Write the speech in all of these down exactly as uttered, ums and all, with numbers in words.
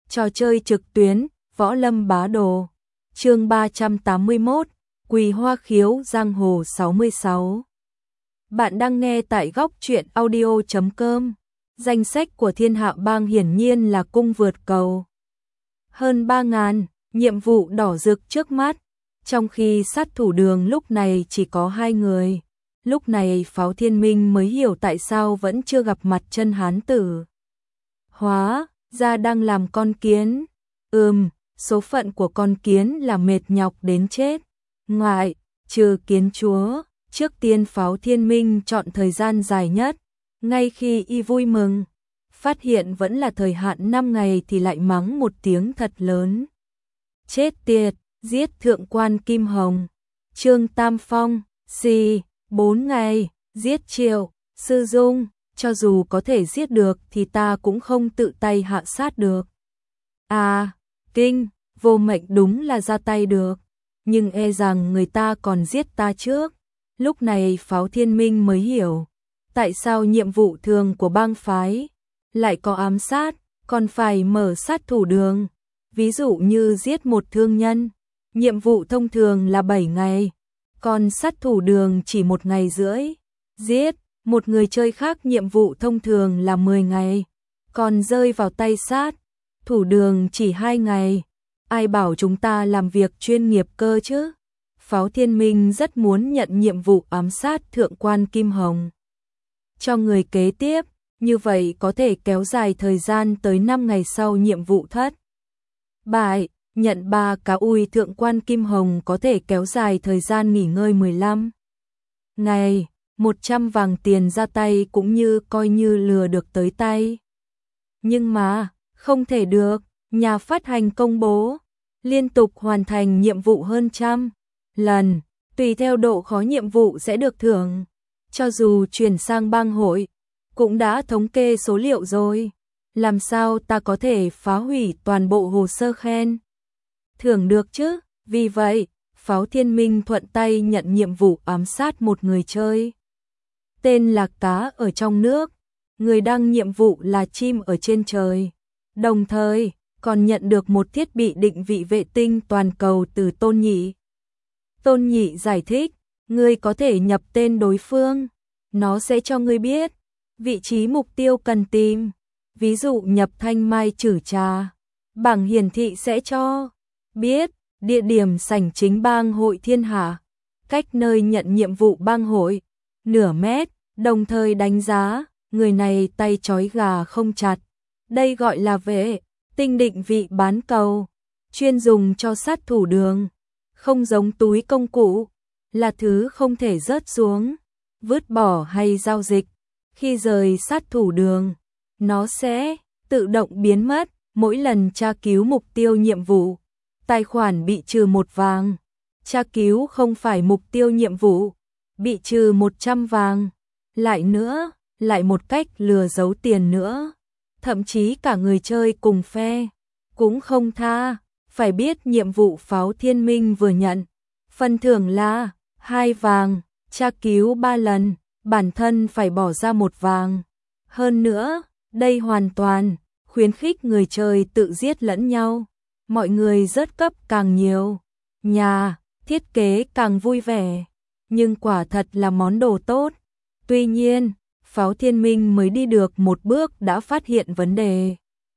Trò chơi trực tuyến, Võ Lâm Bá Đồ. Chương ba trăm tám mươi mốt, Quỳ Hoa Khiếu Giang Hồ sáu mươi sáu. Bạn đang nghe tại góc truyện audio chấm com. Danh sách của Thiên Hạ Bang hiển nhiên là cung vượt cầu. Hơn ba ngàn, nhiệm vụ đỏ rực trước mắt, trong khi sát thủ Đường lúc này chỉ có hai người. Lúc này Pháo Thiên Minh mới hiểu tại sao vẫn chưa gặp mặt chân hán tử. Hóa ra đang làm con kiến. Ừm, số phận của con kiến là mệt nhọc đến chết. Ngoại, trừ kiến chúa, trước tiên Pháo Thiên Minh chọn thời gian dài nhất. Ngay khi y vui mừng, phát hiện vẫn là thời hạn năm ngày thì lại mắng một tiếng thật lớn. Chết tiệt, giết thượng quan Kim Hồng. Trương Tam Phong, xì, bốn ngày, giết Triệu, Sư Dung, cho dù có thể giết được thì ta cũng không tự tay hạ sát được. À, kinh, vô mệnh đúng là ra tay được, nhưng e rằng người ta còn giết ta trước. Lúc này Pháo Thiên Minh mới hiểu, tại sao nhiệm vụ thường của bang phái lại có ám sát, còn phải mở sát thủ đường. Ví dụ như giết một thương nhân, nhiệm vụ thông thường là bảy ngày, còn sát thủ đường chỉ một ngày rưỡi. Giết một người chơi khác nhiệm vụ thông thường là mười ngày, còn rơi vào tay sát thủ đường chỉ hai ngày. Ai bảo chúng ta làm việc chuyên nghiệp cơ chứ? Pháo Thiên Minh rất muốn nhận nhiệm vụ ám sát thượng quan Kim Hồng cho người kế tiếp, như vậy có thể kéo dài thời gian tới năm ngày sau nhiệm vụ thất bại. Nhận ba cá ui thượng quan Kim Hồng có thể kéo dài thời gian nghỉ ngơi mười lăm ngày, một trăm vàng tiền ra tay cũng như coi như lừa được tới tay. Nhưng mà, không thể được, nhà phát hành công bố, liên tục hoàn thành nhiệm vụ hơn trăm lần, tùy theo độ khó nhiệm vụ sẽ được thưởng. Cho dù chuyển sang bang hội, cũng đã thống kê số liệu rồi, làm sao ta có thể phá hủy toàn bộ hồ sơ khen thưởng được chứ? Vì vậy, Pháo Thiên Minh thuận tay nhận nhiệm vụ ám sát một người chơi tên là Cá ở trong nước, người đăng nhiệm vụ là Chim ở trên trời, đồng thời còn nhận được một thiết bị định vị vệ tinh toàn cầu từ Tôn Nhị. Tôn Nhị giải thích, ngươi có thể nhập tên đối phương, nó sẽ cho ngươi biết vị trí mục tiêu cần tìm. Ví dụ nhập Thanh Mai Chử Trà, bảng hiển thị sẽ cho biết địa điểm sảnh chính bang hội Thiên Hạ, cách nơi nhận nhiệm vụ bang hội nửa mét, đồng thời đánh giá người này tay trói gà không chặt. Đây gọi là vệ tinh định vị bán cầu, chuyên dùng cho sát thủ đường, không giống túi công cụ, là thứ không thể rớt xuống, vứt bỏ hay giao dịch. Khi rời sát thủ đường, nó sẽ tự động biến mất. Mỗi lần tra cứu mục tiêu nhiệm vụ, tài khoản bị trừ một vàng. Tra cứu không phải mục tiêu nhiệm vụ, bị trừ một trăm vàng. Lại nữa, lại một cách lừa giấu tiền nữa. Thậm chí cả người chơi cùng phe cũng không tha. Phải biết nhiệm vụ Pháo Thiên Minh vừa nhận, phần thưởng là hai vàng, tra cứu ba lần, bản thân phải bỏ ra một vàng. Hơn nữa, đây hoàn toàn khuyến khích người chơi tự giết lẫn nhau. Mọi người rớt cấp càng nhiều, nhà thiết kế càng vui vẻ, nhưng quả thật là món đồ tốt. Tuy nhiên, Pháo Thiên Minh mới đi được một bước đã phát hiện vấn đề.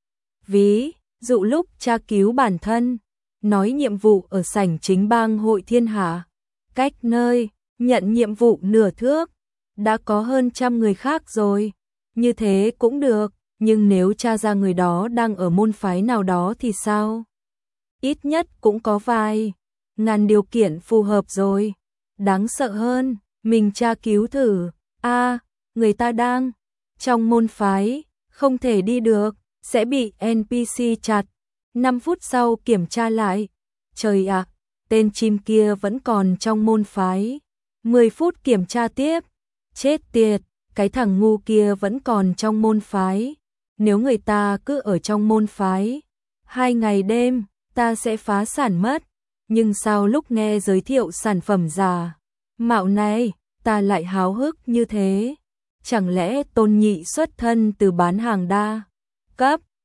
Ví dụ lúc tra cứu bản thân, nói nhiệm vụ ở sảnh chính bang hội Thiên Hạ, cách nơi nhận nhiệm vụ nửa thước, đã có hơn trăm người khác rồi. Như thế cũng được, nhưng nếu tra ra người đó đang ở môn phái nào đó thì sao? Ít nhất cũng có vài ngàn điều kiện phù hợp rồi. Đáng sợ hơn, mình tra cứu thử, a à, người ta đang trong môn phái, không thể đi được, sẽ bị en pê xê chặt. năm phút sau kiểm tra lại, trời ạ, à, tên chim kia vẫn còn trong môn phái. mười phút kiểm tra tiếp, chết tiệt, cái thằng ngu kia vẫn còn trong môn phái. Nếu người ta cứ ở trong môn phái hai ngày đêm, ta sẽ phá sản mất. Nhưng sao lúc nghe giới thiệu sản phẩm giả mạo này, ta lại háo hức như thế? Chẳng lẽ Tôn Nhị xuất thân từ bán hàng đa cấp,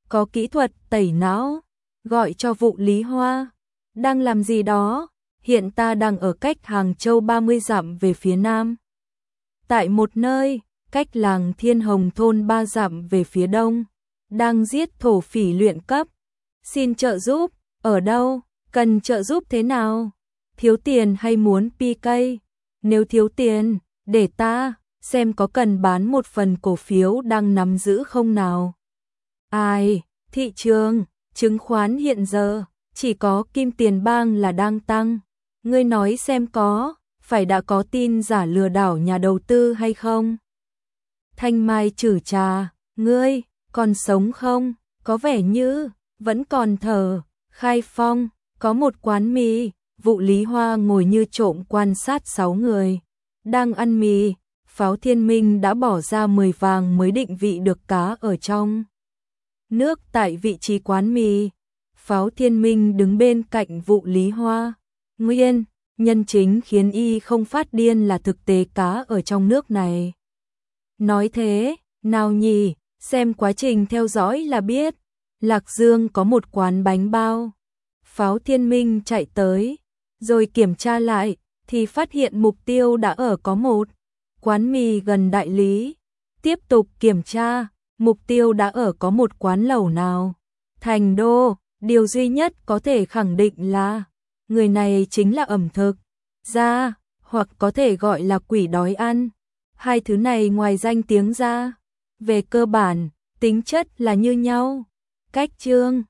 có kỹ thuật tẩy não, gọi cho vụ Lý Hoa. Đang làm gì đó? Hiện ta đang ở cách Hàng Châu ba mươi dặm về phía nam. Tại một nơi, cách làng Thiên Hồng thôn ba dặm về phía đông, đang giết thổ phỉ luyện cấp. Xin trợ giúp, ở đâu, cần trợ giúp thế nào? Thiếu tiền hay muốn pi cây? Nếu thiếu tiền, để ta xem có cần bán một phần cổ phiếu đang nắm giữ không nào. Ai, thị trường, chứng khoán hiện giờ, chỉ có Kim Tiền Bang là đang tăng. Ngươi nói xem có, phải đã có tin giả lừa đảo nhà đầu tư hay không? Thanh Mai chử trà, ngươi, còn sống không? Có vẻ như, vẫn còn thở. Khai Phong, có một quán mì, vụ Lý Hoa ngồi như trộm quan sát sáu người. Đang ăn mì, Pháo Thiên Minh đã bỏ ra mười vàng mới định vị được cá ở trong nước tại vị trí quán mì. Pháo Thiên Minh đứng bên cạnh vụ Lý Hoa. Nguyên, nhân chính khiến y không phát điên là thực tế cá ở trong nước này. Nói thế, nào nhỉ, xem quá trình theo dõi là biết. Lạc Dương có một quán bánh bao. Pháo Thiên Minh chạy tới, rồi kiểm tra lại, thì phát hiện mục tiêu đã ở có một quán mì gần đại lý. Tiếp tục kiểm tra, mục tiêu đã ở có một quán lẩu nào. Thành đô, điều duy nhất có thể khẳng định là người này chính là ẩm thực gia, hoặc có thể gọi là quỷ đói ăn. Hai thứ này ngoài danh tiếng ra, về cơ bản, tính chất là như nhau. Cách chương